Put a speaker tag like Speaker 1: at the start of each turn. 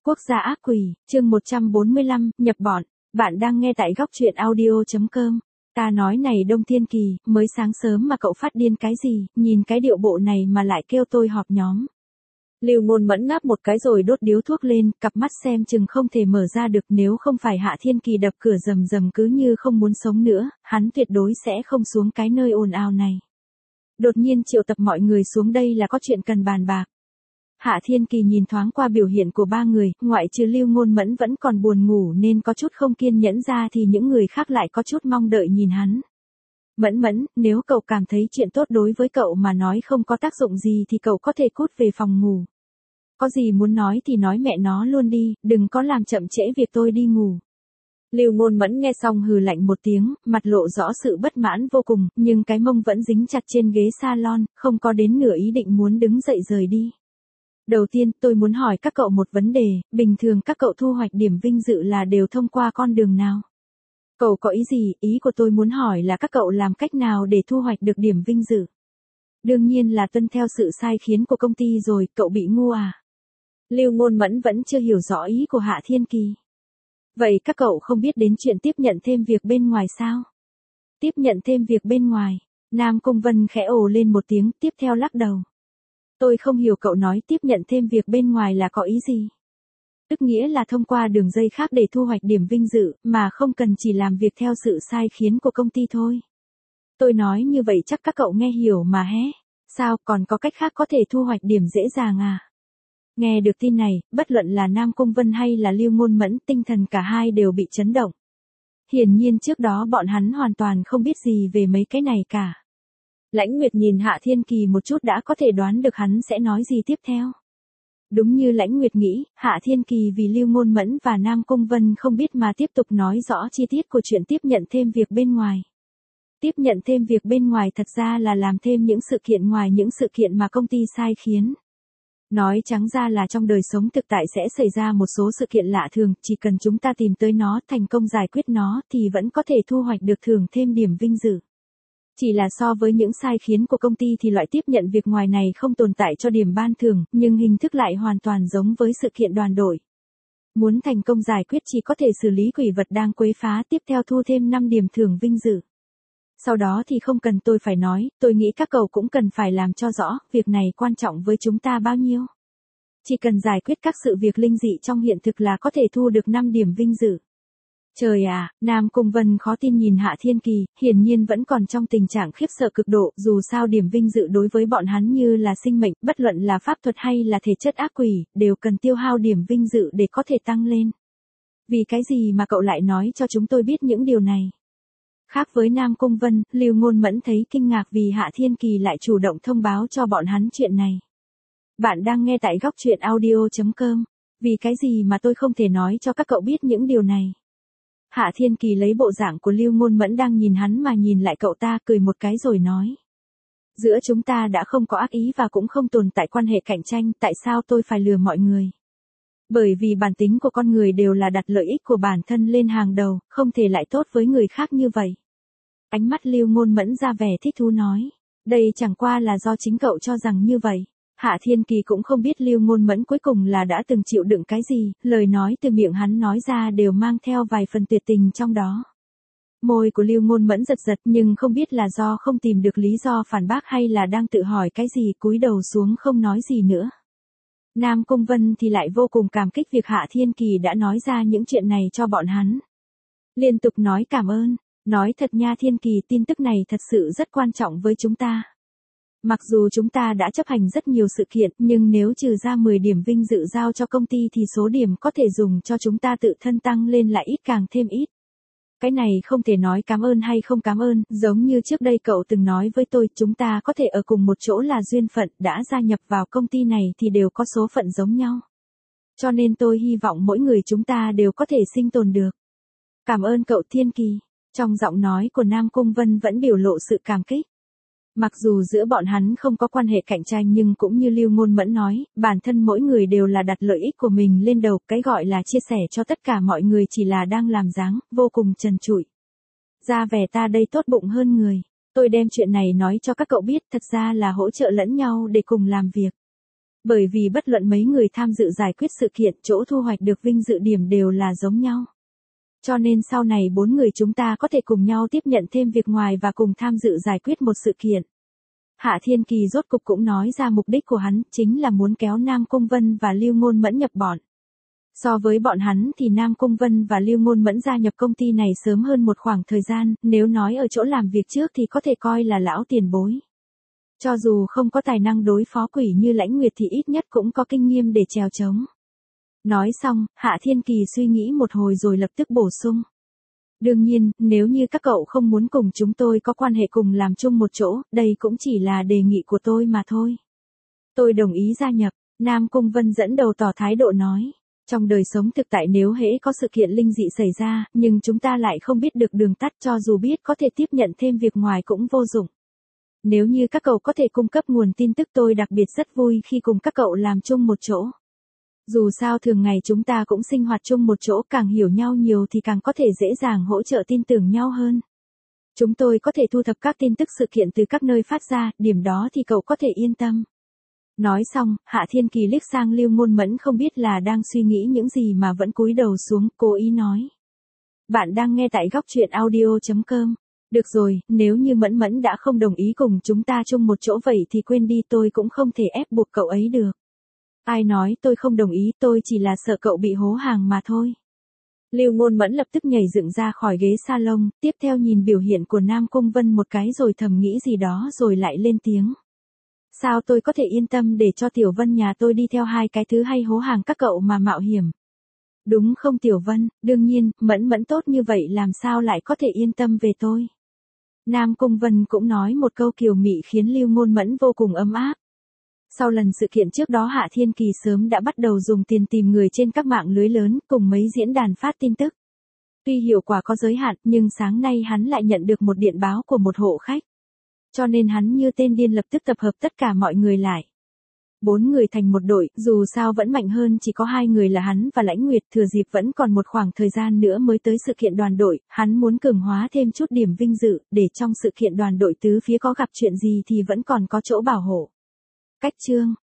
Speaker 1: Quốc gia ác quỷ, chương 145, nhập bọn. Bạn đang nghe tại góc truyện audio.com. Ta nói này Đông Thiên Kỳ, mới sáng sớm mà cậu phát điên cái gì, nhìn cái điệu bộ này mà lại kêu tôi họp nhóm. Lưu Ngôn Mẫn ngáp một cái rồi đốt điếu thuốc lên, cặp mắt xem chừng không thể mở ra được, nếu không phải Hạ Thiên Kỳ đập cửa rầm rầm cứ như không muốn sống nữa, hắn tuyệt đối sẽ không xuống cái nơi ồn ào này. Đột nhiên triệu tập mọi người xuống đây là có chuyện cần bàn bạc. Hạ Thiên Kỳ nhìn thoáng qua biểu hiện của ba người, ngoại trừ Lưu Ngôn Mẫn vẫn còn buồn ngủ nên có chút không kiên nhẫn ra thì những người khác lại có chút mong đợi nhìn hắn. Mẫn Mẫn, nếu cậu cảm thấy chuyện tốt đối với cậu mà nói không có tác dụng gì thì cậu có thể cút về phòng ngủ. Có gì muốn nói thì nói mẹ nó luôn đi, đừng có làm chậm trễ việc tôi đi ngủ. Lưu Ngôn Mẫn nghe xong hừ lạnh một tiếng, mặt lộ rõ sự bất mãn vô cùng, nhưng cái mông vẫn dính chặt trên ghế salon, không có đến nửa ý định muốn đứng dậy rời đi. Đầu tiên, tôi muốn hỏi các cậu một vấn đề, bình thường các cậu thu hoạch điểm vinh dự là đều thông qua con đường nào? Cậu có ý gì? Ý của tôi muốn hỏi là các cậu làm cách nào để thu hoạch được điểm vinh dự? Đương nhiên là tuân theo sự sai khiến của công ty rồi, cậu bị ngu à? Lưu Ngôn Mẫn vẫn chưa hiểu rõ ý của Hạ Thiên Kỳ. Vậy các cậu không biết đến chuyện tiếp nhận thêm việc bên ngoài sao? Tiếp nhận thêm việc bên ngoài, Nam Cung Vân khẽ ồ lên một tiếng, tiếp theo lắc đầu. Tôi không hiểu cậu nói tiếp nhận thêm việc bên ngoài là có ý gì? Tức nghĩa là thông qua đường dây khác để thu hoạch điểm vinh dự, mà không cần chỉ làm việc theo sự sai khiến của công ty thôi. Tôi nói như vậy chắc các cậu nghe hiểu mà hé. Sao còn có cách khác có thể thu hoạch điểm dễ dàng à? Nghe được tin này, bất luận là Nam Cung Vân hay là Lưu Ngôn Mẫn, tinh thần cả hai đều bị chấn động. Hiển nhiên trước đó bọn hắn hoàn toàn không biết gì về mấy cái này cả. Lãnh Nguyệt nhìn Hạ Thiên Kỳ một chút đã có thể đoán được hắn sẽ nói gì tiếp theo. Đúng như Lãnh Nguyệt nghĩ, Hạ Thiên Kỳ vì Lưu Ngôn Mẫn và Nam Cung Vân không biết mà tiếp tục nói rõ chi tiết của chuyện tiếp nhận thêm việc bên ngoài. Tiếp nhận thêm việc bên ngoài thật ra là làm thêm những sự kiện ngoài những sự kiện mà công ty sai khiến. Nói trắng ra là trong đời sống thực tại sẽ xảy ra một số sự kiện lạ thường, chỉ cần chúng ta tìm tới nó, thành công giải quyết nó thì vẫn có thể thu hoạch được thưởng thêm điểm vinh dự. Chỉ là so với những sai khiến của công ty thì loại tiếp nhận việc ngoài này không tồn tại cho điểm ban thưởng, nhưng hình thức lại hoàn toàn giống với sự kiện đoàn đội. Muốn thành công giải quyết chỉ có thể xử lý quỷ vật đang quấy phá, tiếp theo thu thêm 5 điểm thưởng vinh dự. Sau đó thì không cần tôi phải nói, tôi nghĩ các cậu cũng cần phải làm cho rõ, việc này quan trọng với chúng ta bao nhiêu. Chỉ cần giải quyết các sự việc linh dị trong hiện thực là có thể thu được 5 điểm vinh dự. Trời à, Nam Cung Vân khó tin nhìn Hạ Thiên Kỳ, hiển nhiên vẫn còn trong tình trạng khiếp sợ cực độ, dù sao điểm vinh dự đối với bọn hắn như là sinh mệnh, bất luận là pháp thuật hay là thể chất ác quỷ, đều cần tiêu hao điểm vinh dự để có thể tăng lên. Vì cái gì mà cậu lại nói cho chúng tôi biết những điều này? Khác với Nam Cung Vân, Lưu Ngôn Mẫn thấy kinh ngạc vì Hạ Thiên Kỳ lại chủ động thông báo cho bọn hắn chuyện này. Bạn đang nghe tại góc truyện audio.com. Vì cái gì mà tôi không thể nói cho các cậu biết những điều này? Hạ Thiên Kỳ lấy bộ dạng của Lưu Ngôn Mẫn đang nhìn hắn mà nhìn lại cậu ta, cười một cái rồi nói. Giữa chúng ta đã không có ác ý và cũng không tồn tại quan hệ cạnh tranh, tại sao tôi phải lừa mọi người? Bởi vì bản tính của con người đều là đặt lợi ích của bản thân lên hàng đầu, không thể lại tốt với người khác như vậy. Ánh mắt Lưu Ngôn Mẫn ra vẻ thích thú nói. Đây chẳng qua là do chính cậu cho rằng như vậy. Hạ Thiên Kỳ cũng không biết Lưu Ngôn Mẫn cuối cùng là đã từng chịu đựng cái gì, lời nói từ miệng hắn nói ra đều mang theo vài phần tuyệt tình trong đó. Môi của Lưu Ngôn Mẫn giật giật nhưng không biết là do không tìm được lý do phản bác hay là đang tự hỏi cái gì, cúi đầu xuống không nói gì nữa. Nam Cung Vân thì lại vô cùng cảm kích việc Hạ Thiên Kỳ đã nói ra những chuyện này cho bọn hắn. Liên tục nói cảm ơn, nói thật nha Thiên Kỳ, tin tức này thật sự rất quan trọng với chúng ta. Mặc dù chúng ta đã chấp hành rất nhiều sự kiện, nhưng nếu trừ ra 10 điểm vinh dự giao cho công ty thì số điểm có thể dùng cho chúng ta tự thân tăng lên lại ít càng thêm ít. Cái này không thể nói cảm ơn hay không cảm ơn, giống như trước đây cậu từng nói với tôi, chúng ta có thể ở cùng một chỗ là duyên phận, đã gia nhập vào công ty này thì đều có số phận giống nhau. Cho nên tôi hy vọng mỗi người chúng ta đều có thể sinh tồn được. Cảm ơn cậu Thiên Kỳ. Trong giọng nói của Nam Cung Vân vẫn biểu lộ sự cảm kích. Mặc dù giữa bọn hắn không có quan hệ cạnh tranh nhưng cũng như Lưu Ngôn Mẫn nói, bản thân mỗi người đều là đặt lợi ích của mình lên đầu, cái gọi là chia sẻ cho tất cả mọi người chỉ là đang làm dáng, vô cùng trần trụi. Ra vẻ ta đây tốt bụng hơn người, tôi đem chuyện này nói cho các cậu biết, thật ra là hỗ trợ lẫn nhau để cùng làm việc. Bởi vì bất luận mấy người tham dự giải quyết sự kiện, chỗ thu hoạch được vinh dự điểm đều là giống nhau. Cho nên sau này 4 người chúng ta có thể cùng nhau tiếp nhận thêm việc ngoài và cùng tham dự giải quyết một sự kiện. Hạ Thiên Kỳ rốt cục cũng nói ra mục đích của hắn, chính là muốn kéo Nam Cung Vân và Lưu Ngôn Mẫn nhập bọn. So với bọn hắn thì Nam Cung Vân và Lưu Ngôn Mẫn gia nhập công ty này sớm hơn một khoảng thời gian, nếu nói ở chỗ làm việc trước thì có thể coi là lão tiền bối. Cho dù không có tài năng đối phó quỷ như Lãnh Nguyệt thì ít nhất cũng có kinh nghiệm để chèo chống. Nói xong, Hạ Thiên Kỳ suy nghĩ một hồi rồi lập tức bổ sung. Đương nhiên, nếu như các cậu không muốn cùng chúng tôi có quan hệ cùng làm chung một chỗ, đây cũng chỉ là đề nghị của tôi mà thôi. Tôi đồng ý gia nhập, Nam Cung Vân dẫn đầu tỏ thái độ nói. Trong đời sống thực tại nếu hễ có sự kiện linh dị xảy ra, nhưng chúng ta lại không biết được đường tắt, cho dù biết có thể tiếp nhận thêm việc ngoài cũng vô dụng. Nếu như các cậu có thể cung cấp nguồn tin tức tôi đặc biệt rất vui khi cùng các cậu làm chung một chỗ. Dù sao thường ngày chúng ta cũng sinh hoạt chung một chỗ, càng hiểu nhau nhiều thì càng có thể dễ dàng hỗ trợ tin tưởng nhau hơn. Chúng tôi có thể thu thập các tin tức sự kiện từ các nơi phát ra, điểm đó thì cậu có thể yên tâm. Nói xong, Hạ Thiên Kỳ liếc sang Lưu Ngôn Mẫn không biết là đang suy nghĩ những gì mà vẫn cúi đầu xuống, cố ý nói. Bạn đang nghe tại góc truyện audio.com. Được rồi, nếu như Mẫn Mẫn đã không đồng ý cùng chúng ta chung một chỗ vậy thì quên đi, tôi cũng không thể ép buộc cậu ấy được. Ai nói tôi không đồng ý, tôi chỉ là sợ cậu bị hố hàng mà thôi. Lưu Ngôn Mẫn lập tức nhảy dựng ra khỏi ghế salon, tiếp theo nhìn biểu hiện của Nam Cung Vân một cái rồi thầm nghĩ gì đó rồi lại lên tiếng. Sao tôi có thể yên tâm để cho Tiểu Vân nhà tôi đi theo hai cái thứ hay hố hàng các cậu mà mạo hiểm? Đúng không Tiểu Vân, đương nhiên, Mẫn Mẫn tốt như vậy làm sao lại có thể yên tâm về tôi? Nam Cung Vân cũng nói một câu kiều mị khiến Lưu Ngôn Mẫn vô cùng ấm áp. Sau lần sự kiện trước đó Hạ Thiên Kỳ sớm đã bắt đầu dùng tiền tìm người trên các mạng lưới lớn cùng mấy diễn đàn phát tin tức. Tuy hiệu quả có giới hạn nhưng sáng nay hắn lại nhận được một điện báo của một hộ khách. Cho nên hắn như tên điên lập tức tập hợp tất cả mọi người lại. 4 người thành một đội, dù sao vẫn mạnh hơn chỉ có 2 người là hắn và Lãnh Nguyệt, thừa dịp vẫn còn một khoảng thời gian nữa mới tới sự kiện đoàn đội, hắn muốn cường hóa thêm chút điểm vinh dự, để trong sự kiện đoàn đội tứ phía có gặp chuyện gì thì vẫn còn có chỗ bảo hộ. Cách chương